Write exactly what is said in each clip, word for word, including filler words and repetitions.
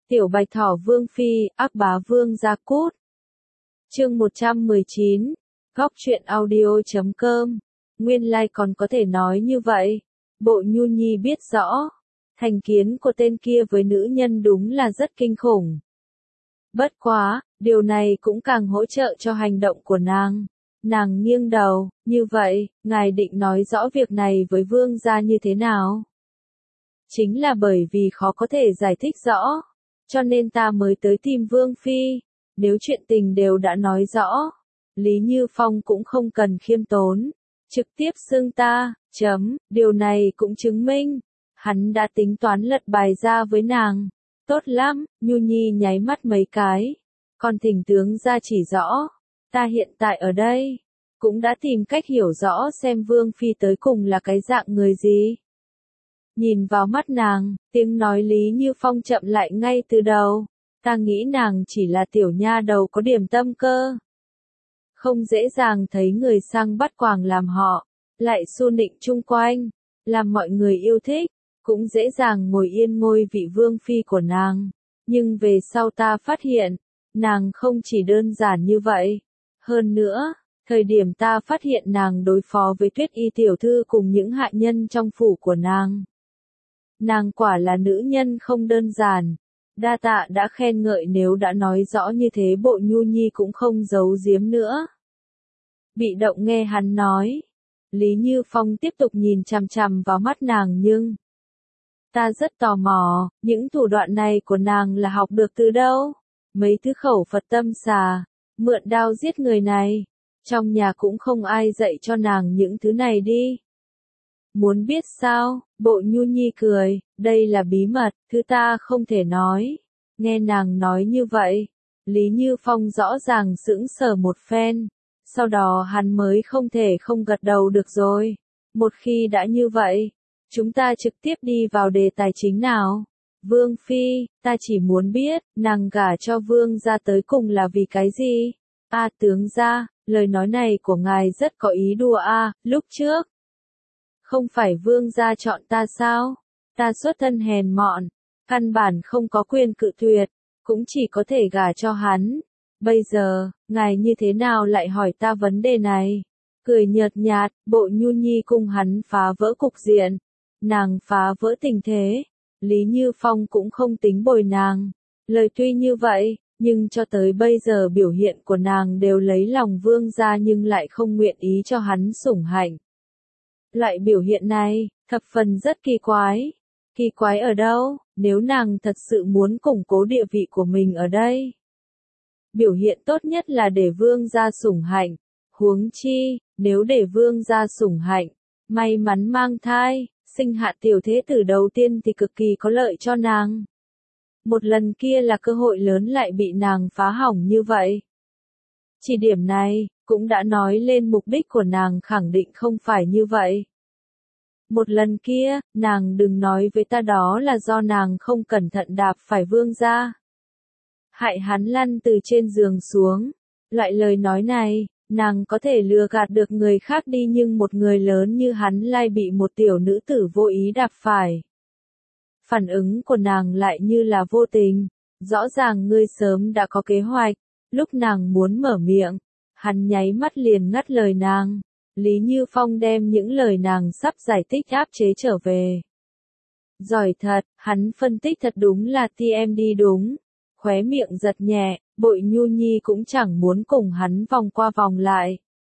Tiểu Bạch Thỏ Vương Phi, ác bá Vương Gia Cút. Chương một trăm mười chín, Góc truyện audio chấm com. Nguyên lai like còn có thể nói như vậy. Bộ Nhu Nhi biết rõ, thành kiến của tên kia với nữ nhân đúng là rất kinh khủng. Bất quá, điều này cũng càng hỗ trợ cho hành động của nàng. Nàng nghiêng đầu, như vậy, ngài định nói rõ việc này với vương gia như thế nào? Chính là bởi vì khó có thể giải thích rõ, cho nên ta mới tới tìm Vương Phi. Nếu chuyện tình đều đã nói rõ, Lý Như Phong cũng không cần khiêm tốn, trực tiếp xưng ta, chấm, điều này cũng chứng minh, hắn đã tính toán lật bài ra với nàng. Tốt lắm, Nhu Nhi nháy mắt mấy cái, còn thỉnh tướng ra chỉ rõ, ta hiện tại ở đây, cũng đã tìm cách hiểu rõ xem Vương Phi tới cùng là cái dạng người gì. Nhìn vào mắt nàng, tiếng nói Lý Như Phong chậm lại ngay từ đầu, ta nghĩ nàng chỉ là tiểu nha đầu có điểm tâm cơ. Không dễ dàng thấy người sang bắt quàng làm họ, lại xu nịnh chung quanh, làm mọi người yêu thích, cũng dễ dàng ngồi yên ngôi vị Vương Phi của nàng. Nhưng về sau ta phát hiện, nàng không chỉ đơn giản như vậy. Hơn nữa, thời điểm ta phát hiện nàng đối phó với Tuyết Y tiểu thư cùng những hạ nhân trong phủ của nàng. Nàng quả là nữ nhân không đơn giản. Đa tạ đã khen ngợi, nếu đã nói rõ như thế Bộ Nhu Nhi cũng không giấu giếm nữa. Bị động nghe hắn nói, Lý Như Phong tiếp tục nhìn chằm chằm vào mắt nàng nhưng... Ta rất tò mò, những thủ đoạn này của nàng là học được từ đâu? Mấy thứ khẩu Phật tâm xà, mượn đao giết người này, trong nhà cũng không ai dạy cho nàng những thứ này đi. Muốn biết sao? Bộ Nhu Nhi cười, đây là bí mật, thứ ta không thể nói. Nghe nàng nói như vậy, Lý Như Phong rõ ràng sững sờ một phen, sau đó hắn mới không thể không gật đầu được rồi. Một khi đã như vậy, chúng ta trực tiếp đi vào đề tài chính nào. Vương Phi, ta chỉ muốn biết, nàng gả cho Vương gia tới cùng là vì cái gì? A à, tướng gia, lời nói này của ngài rất có ý đùa a, à, lúc trước. Không phải Vương gia chọn ta sao? Ta xuất thân hèn mọn, căn bản không có quyền cự tuyệt, cũng chỉ có thể gả cho hắn. Bây giờ, ngài như thế nào lại hỏi ta vấn đề này? Cười nhợt nhạt, Bộ Nhu Nhi cùng hắn phá vỡ cục diện. Nàng phá vỡ tình thế. Lý Như Phong cũng không tính bồi nàng. Lời tuy như vậy, nhưng cho tới bây giờ biểu hiện của nàng đều lấy lòng Vương gia nhưng lại không nguyện ý cho hắn sủng hạnh. Loại biểu hiện này, thập phần rất kỳ quái. Kỳ quái ở đâu, nếu nàng thật sự muốn củng cố địa vị của mình ở đây? Biểu hiện tốt nhất là để Vương gia sủng hạnh. Huống chi, nếu để Vương gia sủng hạnh, may mắn mang thai, sinh hạ tiểu thế tử đầu tiên thì cực kỳ có lợi cho nàng. Một lần kia là cơ hội lớn lại bị nàng phá hỏng như vậy. Chỉ điểm này, cũng đã nói lên mục đích của nàng khẳng định không phải như vậy. Một lần kia, nàng đừng nói với ta đó là do nàng không cẩn thận đạp phải Vương gia. Hại hắn lăn từ trên giường xuống. Loại lời nói này, nàng có thể lừa gạt được người khác đi nhưng một người lớn như hắn lại bị một tiểu nữ tử vô ý đạp phải. Phản ứng của nàng lại như là vô tình. Rõ ràng ngươi sớm đã có kế hoạch. Lúc nàng muốn mở miệng, hắn nháy mắt liền ngắt lời nàng. Lý Như Phong đem những lời nàng sắp giải thích áp chế trở về. Giỏi thật, hắn phân tích thật đúng là tê em đê đúng. Khóe miệng giật nhẹ, Bộ Nhu Nhi cũng chẳng muốn cùng hắn vòng qua vòng lại.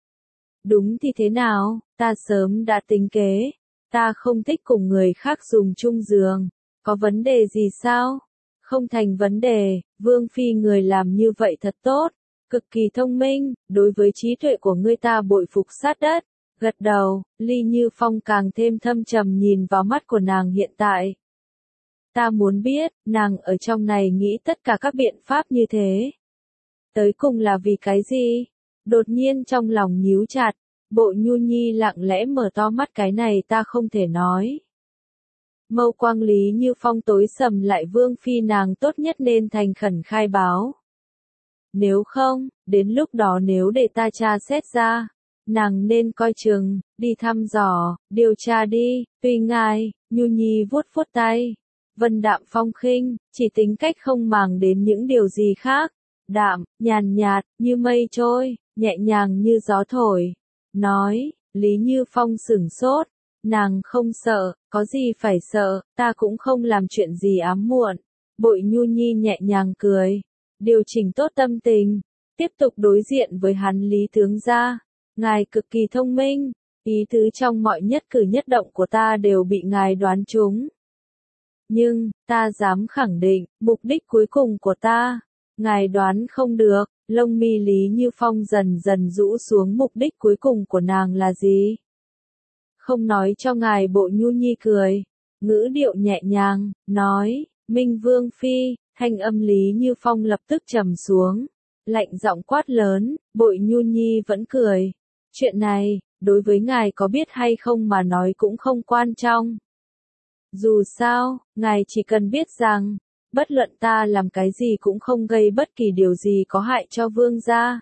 Đúng thì thế nào, ta sớm đã tính kế. Ta không thích cùng người khác dùng chung giường. Có vấn đề gì sao? Không thành vấn đề, Vương Phi người làm như vậy thật tốt. Cực kỳ thông minh, đối với trí tuệ của ngươi ta bội phục sát đất. Gật đầu, Lý Như Phong càng thêm thâm trầm nhìn vào mắt của nàng hiện tại. Ta muốn biết, nàng ở trong này nghĩ tất cả các biện pháp như thế. Tới cùng là vì cái gì? Đột nhiên trong lòng nhíu chặt, Bộ Nhu Nhi lặng lẽ mở to mắt, cái này ta không thể nói. Mâu quang Lý Như Phong tối sầm lại, Vương Phi nàng tốt nhất nên thành khẩn khai báo. Nếu không, đến lúc đó nếu để ta tra xét ra, nàng nên coi chừng, đi thăm dò, điều tra đi, tùy ngài. Nhu Nhi vuốt vuốt tay. vân đạm phong khinh, chỉ tính cách không màng đến những điều gì khác, đạm, nhàn nhạt, như mây trôi, nhẹ nhàng như gió thổi. Nói, Lý Như Phong sửng sốt, nàng không sợ, có gì phải sợ, ta cũng không làm chuyện gì ám muộn. Bội Nhu Nhi nhẹ nhàng cười, điều chỉnh tốt tâm tình, tiếp tục đối diện với hắn. Lý tướng gia, ngài cực kỳ thông minh, ý tứ trong mọi nhất cử nhất động của ta đều bị ngài đoán trúng. Nhưng, ta dám khẳng định, mục đích cuối cùng của ta, ngài đoán không được. Lông mi Lý Như Phong dần dần rũ xuống. Mục đích cuối cùng của nàng là gì? Không nói cho ngài. Bộ Nhu Nhi cười, ngữ điệu nhẹ nhàng, nói, Minh Vương Phi. Thanh âm Lý Như Phong lập tức trầm xuống, lạnh giọng quát lớn. Bội Nhu Nhi vẫn cười, chuyện này, đối với ngài có biết hay không mà nói cũng không quan trọng. Dù sao, ngài chỉ cần biết rằng, bất luận ta làm cái gì cũng không gây bất kỳ điều gì có hại cho vương gia.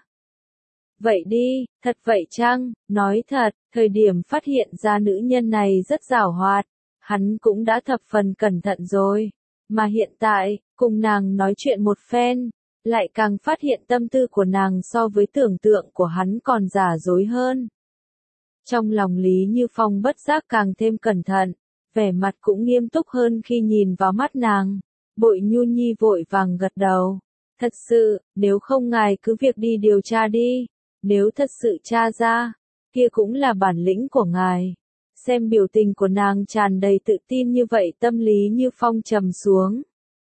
Vậy đi, thật vậy chăng? Nói thật, thời điểm phát hiện ra nữ nhân này rất giảo hoạt, hắn cũng đã thập phần cẩn thận rồi. Mà hiện tại, cùng nàng nói chuyện một phen, lại càng phát hiện tâm tư của nàng so với tưởng tượng của hắn còn giả dối hơn. Trong lòng Lý Như Phong bất giác càng thêm cẩn thận, vẻ mặt cũng nghiêm túc hơn khi nhìn vào mắt nàng. Bội Nhu Nhi vội vàng gật đầu. Thật sự, nếu không ngài cứ việc đi điều tra đi. Nếu thật sự tra ra, kia cũng là bản lĩnh của ngài. Xem biểu tình của nàng tràn đầy tự tin như vậy, tâm Lý Như Phong trầm xuống.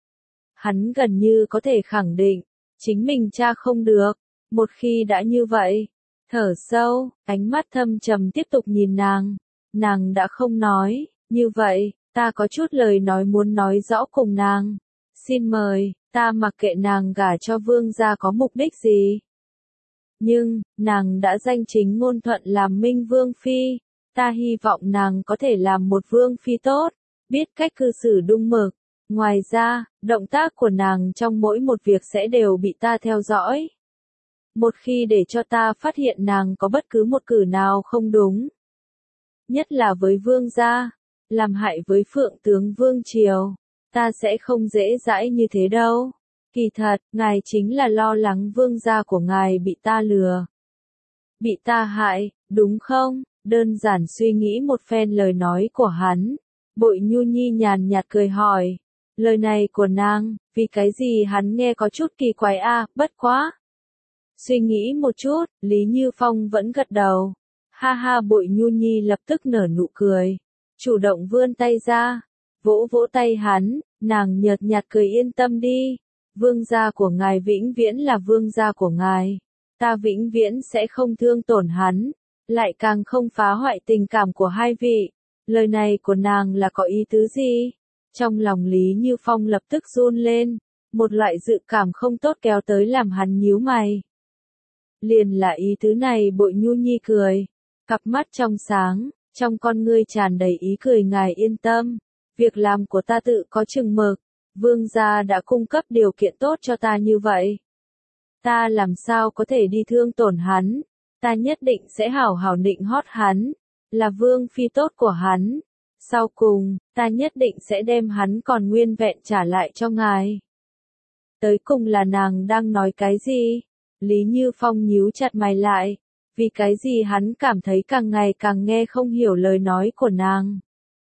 Hắn gần như có thể khẳng định, chính mình tra không được. Một khi đã như vậy, thở sâu, ánh mắt thâm trầm tiếp tục nhìn nàng. Nàng đã không nói, như vậy, ta có chút lời nói muốn nói rõ cùng nàng. Xin mời, ta mặc kệ nàng gả cho vương gia có mục đích gì. Nhưng, nàng đã danh chính ngôn thuận làm Minh Vương Phi. Ta hy vọng nàng có thể làm một Vương Phi tốt, biết cách cư xử đúng mực. Ngoài ra, động tác của nàng trong mỗi một việc sẽ đều bị ta theo dõi. Một khi để cho ta phát hiện nàng có bất cứ một cử nào không đúng, nhất là với vương gia, làm hại với phượng tướng vương triều, ta sẽ không dễ dãi như thế đâu. Kỳ thật, ngài chính là lo lắng vương gia của ngài bị ta lừa, bị ta hại, đúng không? Đơn giản suy nghĩ một phen lời nói của hắn, Bội Nhu Nhi nhàn nhạt cười hỏi, lời này của nàng, vì cái gì hắn nghe có chút kỳ quái a, à, bất quá. Suy nghĩ một chút, Lý Như Phong vẫn gật đầu. Ha ha, Bội Nhu Nhi lập tức nở nụ cười, chủ động vươn tay ra, vỗ vỗ tay hắn, nàng nhợt nhạt cười, yên tâm đi, vương gia của ngài vĩnh viễn là vương gia của ngài, ta vĩnh viễn sẽ không thương tổn hắn, lại càng không phá hoại tình cảm của hai vị. Lời này của nàng là có ý tứ gì? Trong lòng Lý Như Phong lập tức run lên, một loại dự cảm không tốt kéo tới làm hắn nhíu mày. Liền là ý tứ này. Bội Nhu Nhi cười, cặp mắt trong sáng, trong con ngươi tràn đầy ý cười, ngài yên tâm, việc làm của ta tự có chừng mực, vương gia đã cung cấp điều kiện tốt cho ta như vậy. Ta làm sao có thể đi thương tổn hắn, ta nhất định sẽ hảo hảo nịnh hót hắn, là vương phi tốt của hắn. Sau cùng, ta nhất định sẽ đem hắn còn nguyên vẹn trả lại cho ngài. Tới cùng là nàng đang nói cái gì? Lý Như Phong nhíu chặt mày lại, vì cái gì hắn cảm thấy càng ngày càng nghe không hiểu lời nói của nàng.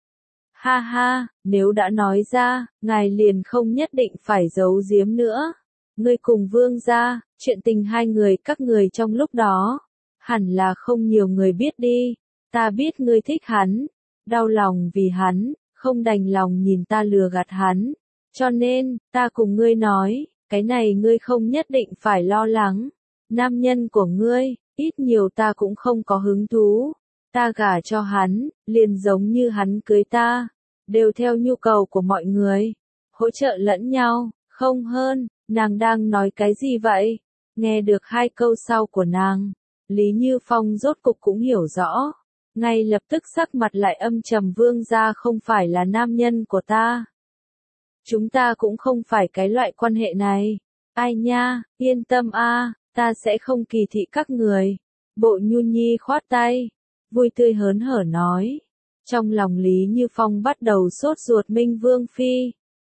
Ha ha, nếu đã nói ra, ngài liền không nhất định phải giấu giếm nữa. Ngươi cùng vương gia, chuyện tình hai người các người trong lúc đó, hẳn là không nhiều người biết đi. Ta biết ngươi thích hắn, đau lòng vì hắn, không đành lòng nhìn ta lừa gạt hắn. Cho nên, ta cùng ngươi nói, cái này ngươi không nhất định phải lo lắng. Nam nhân của ngươi, ít nhiều ta cũng không có hứng thú. Ta gả cho hắn, liền giống như hắn cưới ta, đều theo nhu cầu của mọi người, hỗ trợ lẫn nhau, không hơn. Nàng đang nói cái gì vậy? Nghe được hai câu sau của nàng, Lý Như Phong rốt cục cũng hiểu rõ, ngay lập tức sắc mặt lại âm trầm, vương gia không phải là nam nhân của ta. Chúng ta cũng không phải cái loại quan hệ này. Ai nha, yên tâm a, ta sẽ không kỳ thị các người. Bội Nhu Nhi khoát tay, vui tươi hớn hở nói. Trong lòng Lý Như Phong bắt đầu sốt ruột, Minh Vương Phi,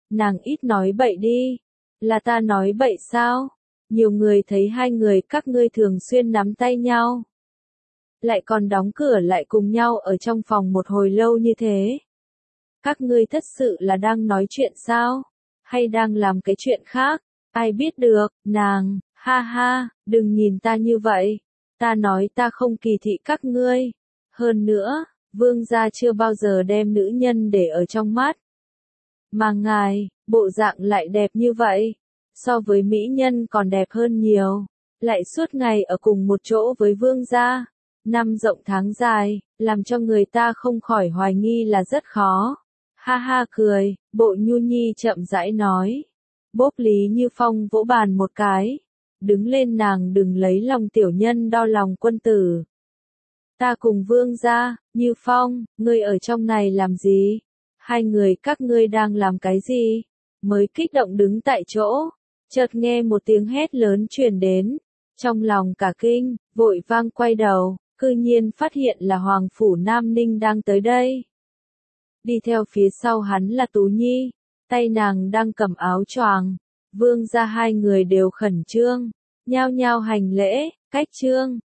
nàng ít nói bậy đi. Là ta nói bậy sao? Nhiều người thấy hai người các ngươi thường xuyên nắm tay nhau. Lại còn đóng cửa lại cùng nhau ở trong phòng một hồi lâu như thế. Các ngươi thật sự là đang nói chuyện sao? Hay đang làm cái chuyện khác? Ai biết được, nàng, ha ha, đừng nhìn ta như vậy. Ta nói ta không kỳ thị các ngươi. Hơn nữa, vương gia chưa bao giờ đem nữ nhân để ở trong mắt. Mà ngài, bộ dạng lại đẹp như vậy. So với mỹ nhân còn đẹp hơn nhiều. Lại suốt ngày ở cùng một chỗ với vương gia. Năm rộng tháng dài, làm cho người ta không khỏi hoài nghi là rất khó. Ha ha cười, Bộ Nhu Nhi chậm rãi nói. Bốp Lý Như Phong vỗ bàn một cái. Đứng lên nàng đừng lấy lòng tiểu nhân đo lòng quân tử. Ta cùng vương gia, Như Phong, ngươi ở trong này làm gì? Hai người các ngươi đang làm cái gì? Mới kích động đứng tại chỗ. Chợt nghe một tiếng hét lớn truyền đến. Trong lòng cả kinh, vội vang quay đầu. Cư nhiên phát hiện là Hoàng Phủ Nam Ninh đang tới đây. Đi theo phía sau hắn là Tú Nhi, tay nàng đang cầm áo choàng. Vương gia hai người đều khẩn trương, nhao nhao hành lễ, cách trương.